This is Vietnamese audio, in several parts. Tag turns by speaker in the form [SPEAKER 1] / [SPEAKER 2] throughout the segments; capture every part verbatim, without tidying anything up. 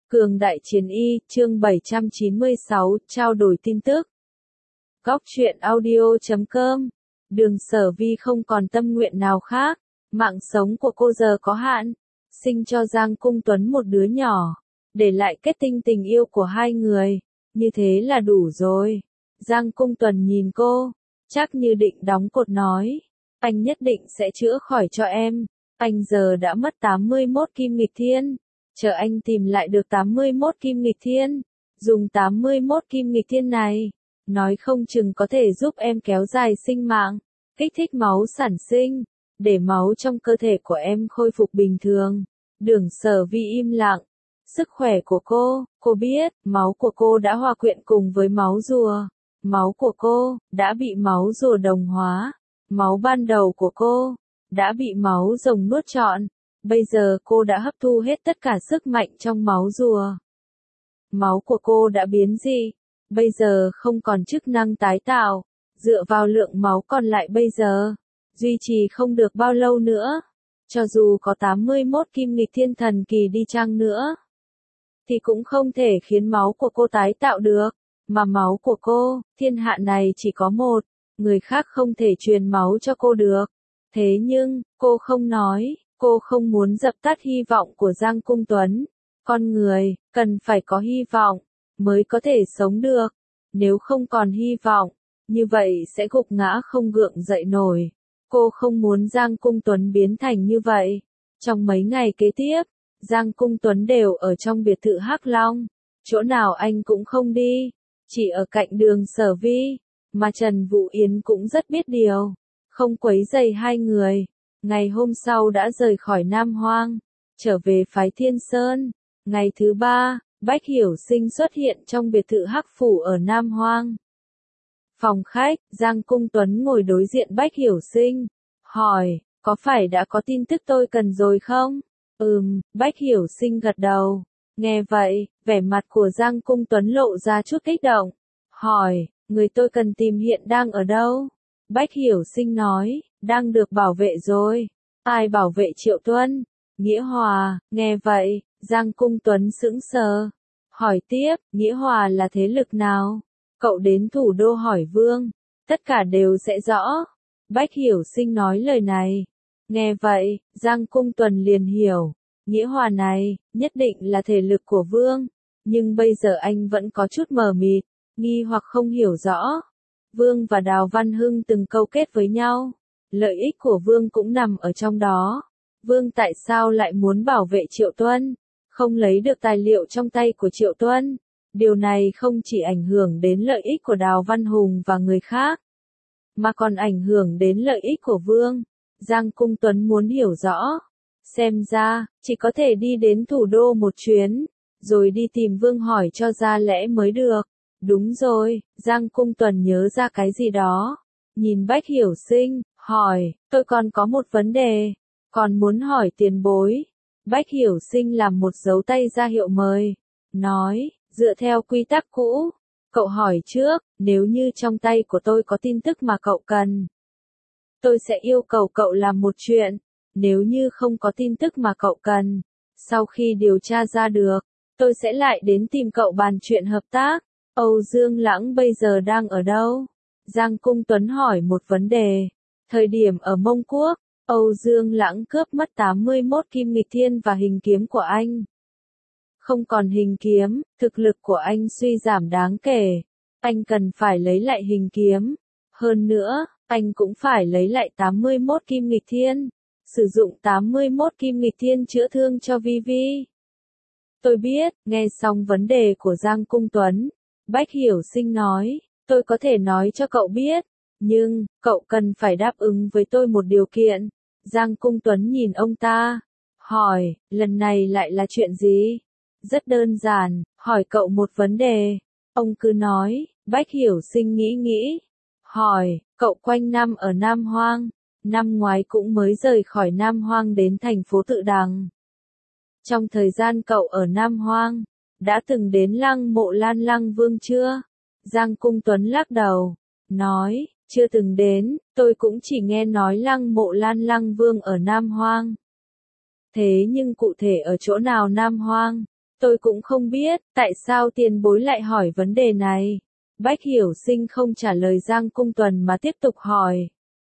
[SPEAKER 1] Cường đại chiến y, chương bảy trăm chín mươi sáu, trao đổi tin tức. Góc truyện audio chấm com. Đường Sở Vi không còn tâm nguyện nào khác, mạng sống của cô giờ có hạn, sinh cho Giang Cung Tuấn một đứa nhỏ, để lại kết tinh tình yêu của hai người, như thế là đủ rồi. Giang Cung Tuấn nhìn cô, chắc như định đóng cột nói, anh nhất định sẽ chữa khỏi cho em, anh giờ đã mất tám mươi mốt kim nghịch thiên. Chờ anh tìm lại được tám mươi mốt kim nghịch thiên, dùng tám mươi mốt kim nghịch thiên này, nói không chừng có thể giúp em kéo dài sinh mạng, kích thích máu sản sinh, để máu trong cơ thể của em khôi phục bình thường. Đường Sở Vi im lặng, sức khỏe của cô, cô biết, máu của cô đã hòa quyện cùng với máu rùa, máu của cô, đã bị máu rùa đồng hóa, máu ban đầu của cô, đã bị máu rồng nuốt trọn. Bây giờ cô đã hấp thu hết tất cả sức mạnh trong máu rùa. Máu của cô đã biến dị, bây giờ không còn chức năng tái tạo, dựa vào lượng máu còn lại bây giờ, duy trì không được bao lâu nữa. Cho dù có tám mươi mốt kim nghịch thiên thần kỳ đi chăng nữa, thì cũng không thể khiến máu của cô tái tạo được, mà máu của cô, thiên hạ này chỉ có một, người khác không thể truyền máu cho cô được. Thế nhưng, cô không nói. Cô không muốn dập tắt hy vọng của Giang Cung Tuấn. Con người, cần phải có hy vọng, mới có thể sống được. Nếu không còn hy vọng, như vậy sẽ gục ngã không gượng dậy nổi. Cô không muốn Giang Cung Tuấn biến thành như vậy. Trong mấy ngày kế tiếp, Giang Cung Tuấn đều ở trong biệt thự Hắc Long. Chỗ nào anh cũng không đi, chỉ ở cạnh Đường Sở Vi. Mà Trần Vũ Yến cũng rất biết điều, không quấy rầy hai người. Ngày hôm sau đã rời khỏi Nam Hoang, trở về phái Thiên Sơn. Ngày thứ ba, Bách Hiểu Sinh xuất hiện trong biệt thự Hắc Phủ ở Nam Hoang. Phòng khách, Giang Cung Tuấn ngồi đối diện Bách Hiểu Sinh, hỏi, có phải đã có tin tức tôi cần rồi không? Ừm, Bách Hiểu Sinh gật đầu. Nghe vậy, vẻ mặt của Giang Cung Tuấn lộ ra chút kích động. Hỏi, người tôi cần tìm hiện đang ở đâu? Bách Hiểu Sinh nói, đang được bảo vệ rồi. Ai bảo vệ Triệu Tuân? Nghĩa Hòa. Nghe vậy, Giang Cung Tuấn sững sờ. Hỏi tiếp, Nghĩa Hòa là thế lực nào? Cậu đến thủ đô hỏi Vương, tất cả đều sẽ rõ. Bách Hiểu Sinh nói lời này. Nghe vậy, Giang Cung Tuấn liền hiểu. Nghĩa Hòa này, nhất định là thể lực của Vương. Nhưng bây giờ anh vẫn có chút mờ mịt, nghi hoặc không hiểu rõ. Vương và Đào Văn Hưng từng câu kết với nhau. Lợi ích của Vương cũng nằm ở trong đó. Vương tại sao lại muốn bảo vệ Triệu Tuân? Không lấy được tài liệu trong tay của Triệu Tuân. Điều này không chỉ ảnh hưởng đến lợi ích của Đào Văn Hùng và người khác, mà còn ảnh hưởng đến lợi ích của Vương. Giang Cung Tuấn muốn hiểu rõ. Xem ra, chỉ có thể đi đến thủ đô một chuyến, rồi đi tìm Vương hỏi cho ra lẽ mới được. Đúng rồi, Giang Cung Tuấn nhớ ra cái gì đó. Nhìn Bách Hiểu Sinh, hỏi, tôi còn có một vấn đề, còn muốn hỏi tiền bối. Bách Hiểu Sinh làm một dấu tay ra hiệu mời, nói, dựa theo quy tắc cũ, cậu hỏi trước, nếu như trong tay của tôi có tin tức mà cậu cần, tôi sẽ yêu cầu cậu làm một chuyện, nếu như không có tin tức mà cậu cần, sau khi điều tra ra được, tôi sẽ lại đến tìm cậu bàn chuyện hợp tác. Âu Dương Lãng bây giờ đang ở đâu? Giang Cung Tuấn hỏi một vấn đề. Thời điểm ở Mông Quốc, Âu Dương Lãng cướp mất tám mươi mốt kim nghịch thiên và hình kiếm của anh. Không còn hình kiếm, thực lực của anh suy giảm đáng kể. Anh cần phải lấy lại hình kiếm. Hơn nữa, anh cũng phải lấy lại tám mươi mốt kim nghịch thiên. Sử dụng tám mươi mốt kim nghịch thiên chữa thương cho Vi Vi. Tôi biết, nghe xong vấn đề của Giang Cung Tuấn, Bách Hiểu Sinh nói, tôi có thể nói cho cậu biết, nhưng, cậu cần phải đáp ứng với tôi một điều kiện. Giang Cung Tuấn nhìn ông ta, hỏi, lần này lại là chuyện gì? Rất đơn giản, hỏi cậu một vấn đề. Ông cứ nói. Bách Hiểu Sinh nghĩ nghĩ, hỏi, cậu quanh năm ở Nam Hoang, năm ngoái cũng mới rời khỏi Nam Hoang đến thành phố Tự Đằng. Trong thời gian cậu ở Nam Hoang, đã từng đến lăng mộ Lan Lăng Vương chưa? Giang Cung Tuấn lắc đầu, nói, chưa từng đến, tôi cũng chỉ nghe nói lăng mộ Lan Lăng Vương ở Nam Hoang. Thế nhưng cụ thể ở chỗ nào Nam Hoang? Tôi cũng không biết, tại sao tiền bối lại hỏi vấn đề này. Bách Hiểu Sinh không trả lời Giang Cung Tuấn mà tiếp tục hỏi.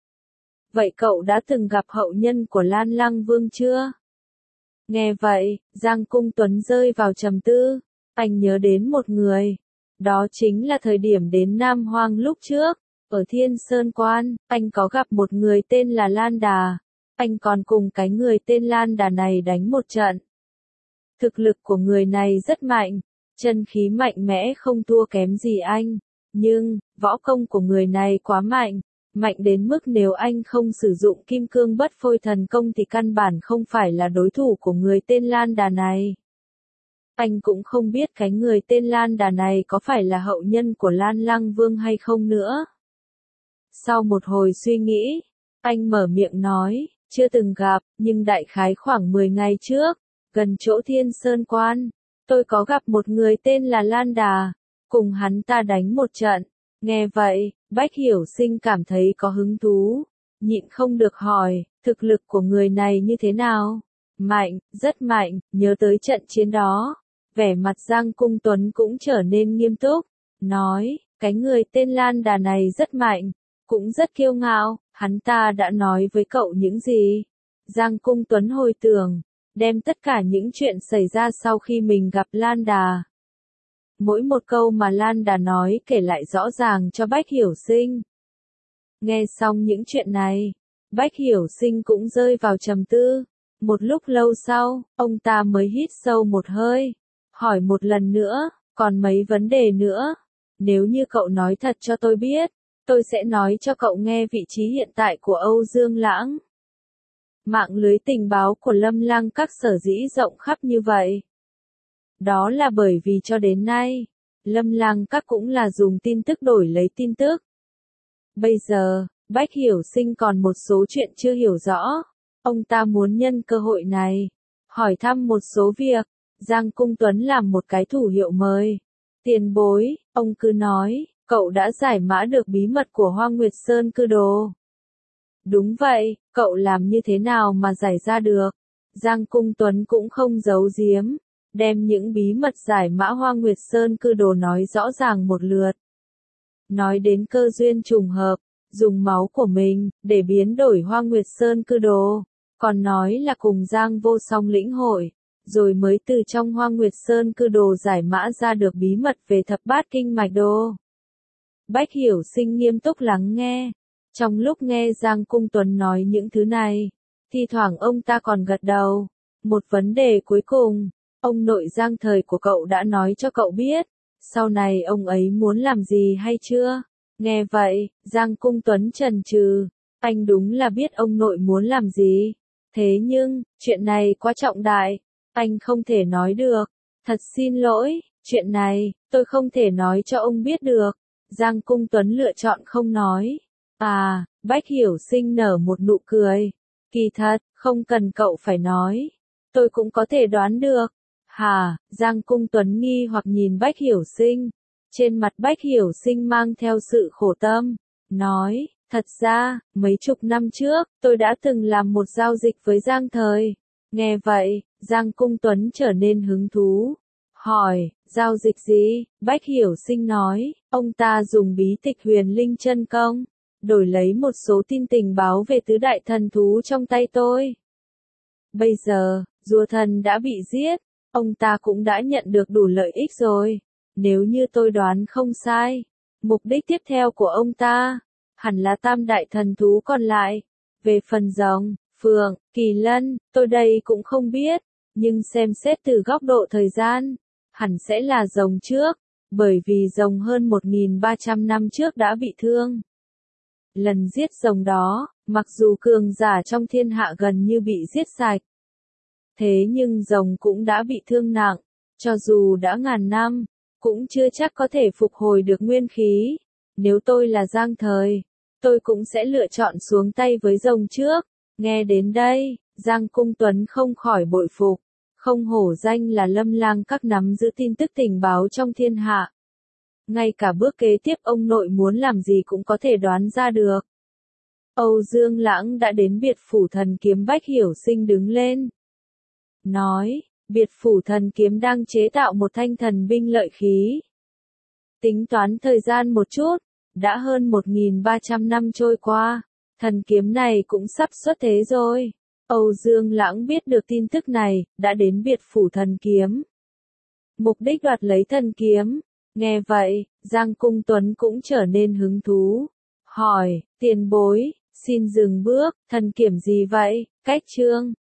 [SPEAKER 1] Vậy cậu đã từng gặp hậu nhân của Lan Lăng Vương chưa? Nghe vậy, Giang Cung Tuấn rơi vào trầm tư. Anh nhớ đến một người. Đó chính là thời điểm đến Nam Hoang lúc trước. Ở Thiên Sơn Quan, anh có gặp một người tên là Lan Đà. Anh còn cùng cái người tên Lan Đà này đánh một trận. Thực lực của người này rất mạnh. Chân khí mạnh mẽ không thua kém gì anh. Nhưng, võ công của người này quá mạnh. Mạnh đến mức nếu anh không sử dụng kim cương bất phôi thần công thì căn bản không phải là đối thủ của người tên Lan Đà này. Anh cũng không biết cái người tên Lan Đà này có phải là hậu nhân của Lan Lăng Vương hay không nữa. Sau một hồi suy nghĩ, anh mở miệng nói, chưa từng gặp, nhưng đại khái khoảng mười ngày trước, gần chỗ Thiên Sơn Quan, tôi có gặp một người tên là Lan Đà, cùng hắn ta đánh một trận. Nghe vậy, Bách Hiểu Sinh cảm thấy có hứng thú, nhịn không được hỏi, thực lực của người này như thế nào? Mạnh, rất mạnh, nhớ tới trận chiến đó, vẻ mặt Giang Cung Tuấn cũng trở nên nghiêm túc, nói, cái người tên Lan Đà này rất mạnh, cũng rất kiêu ngạo, hắn ta đã nói với cậu những gì? Giang Cung Tuấn hồi tưởng, đem tất cả những chuyện xảy ra sau khi mình gặp Lan Đà. Mỗi một câu mà Lan Đà nói kể lại rõ ràng cho Bách Hiểu Sinh. Nghe xong những chuyện này, Bách Hiểu Sinh cũng rơi vào trầm tư. Một lúc lâu sau, ông ta mới hít sâu một hơi, hỏi một lần nữa, còn mấy vấn đề nữa. Nếu như cậu nói thật cho tôi biết, tôi sẽ nói cho cậu nghe vị trí hiện tại của Âu Dương Lãng. Mạng lưới tình báo của Lâm Lăng Các sở dĩ rộng khắp như vậy. Đó là bởi vì cho đến nay, Lâm Lăng Các cũng là dùng tin tức đổi lấy tin tức. Bây giờ, Bách Hiểu Sinh còn một số chuyện chưa hiểu rõ. Ông ta muốn nhân cơ hội này, hỏi thăm một số việc. Giang Cung Tuấn làm một cái thủ hiệu mời. Tiền bối, ông cứ nói, cậu đã giải mã được bí mật của Hoa Nguyệt Sơn Cư Đồ. Đúng vậy, cậu làm như thế nào mà giải ra được? Giang Cung Tuấn cũng không giấu giếm, đem những bí mật giải mã Hoa Nguyệt Sơn Cư Đồ nói rõ ràng một lượt. Nói đến cơ duyên trùng hợp, dùng máu của mình, để biến đổi Hoa Nguyệt Sơn Cư Đồ, còn nói là cùng Giang Vô Song lĩnh hội, rồi mới từ trong Hoa Nguyệt Sơn Cư Đồ giải mã ra được bí mật về thập bát kinh mạch đồ. Bách Hiểu Sinh nghiêm túc lắng nghe. Trong lúc nghe Giang Cung Tuấn nói những thứ này, thi thoảng ông ta còn gật đầu. Một vấn đề cuối cùng, ông nội Giang thời của cậu đã nói cho cậu biết, sau này ông ấy muốn làm gì hay chưa? Nghe vậy, Giang Cung Tuấn chần chừ, anh đúng là biết ông nội muốn làm gì. Thế nhưng, chuyện này quá trọng đại, anh không thể nói được. Thật xin lỗi, chuyện này, tôi không thể nói cho ông biết được. Giang Cung Tuấn lựa chọn không nói. À, Bách Hiểu Sinh nở một nụ cười. Kỳ thật, không cần cậu phải nói. Tôi cũng có thể đoán được. Hà, Giang Cung Tuấn nghi hoặc nhìn Bách Hiểu Sinh. Trên mặt Bách Hiểu Sinh mang theo sự khổ tâm. Nói, thật ra, mấy chục năm trước, tôi đã từng làm một giao dịch với Giang Thời. Nghe vậy, Giang Cung Tuấn trở nên hứng thú. Hỏi, giao dịch gì? Bách Hiểu Sinh nói, ông ta dùng bí tịch Huyền Linh Chân Công, đổi lấy một số tin tình báo về tứ đại thần thú trong tay tôi. Bây giờ, rùa thần đã bị giết, ông ta cũng đã nhận được đủ lợi ích rồi. Nếu như tôi đoán không sai, mục đích tiếp theo của ông ta, hẳn là tam đại thần thú còn lại. Về phần rồng, phượng, kỳ lân, tôi đây cũng không biết, nhưng xem xét từ góc độ thời gian, hẳn sẽ là rồng trước, bởi vì rồng hơn một nghìn ba trăm năm trước đã bị thương. Lần giết rồng đó, mặc dù cường giả trong thiên hạ gần như bị giết sạch, thế nhưng rồng cũng đã bị thương nặng, cho dù đã ngàn năm, cũng chưa chắc có thể phục hồi được nguyên khí. Nếu tôi là Giang Thời, tôi cũng sẽ lựa chọn xuống tay với rồng trước. Nghe đến đây, Giang Cung Tuấn không khỏi bội phục, không hổ danh là Lâm Lang Các nắm giữ tin tức tình báo trong thiên hạ. Ngay cả bước kế tiếp ông nội muốn làm gì cũng có thể đoán ra được. Âu Dương Lãng đã đến biệt phủ thần kiếm. Bách Hiểu Sinh đứng lên. Nói, Biệt phủ thần kiếm đang chế tạo một thanh thần binh lợi khí. Tính toán thời gian một chút, đã hơn một nghìn ba trăm năm trôi qua, thần kiếm này cũng sắp xuất thế rồi. Âu Dương Lãng biết được tin tức này, đã đến biệt phủ thần kiếm. Mục đích đoạt lấy thần kiếm. Nghe vậy, Giang Cung Tuấn cũng trở nên hứng thú. Hỏi, tiền bối, xin dừng bước, thần kiếm gì vậy? Cách chương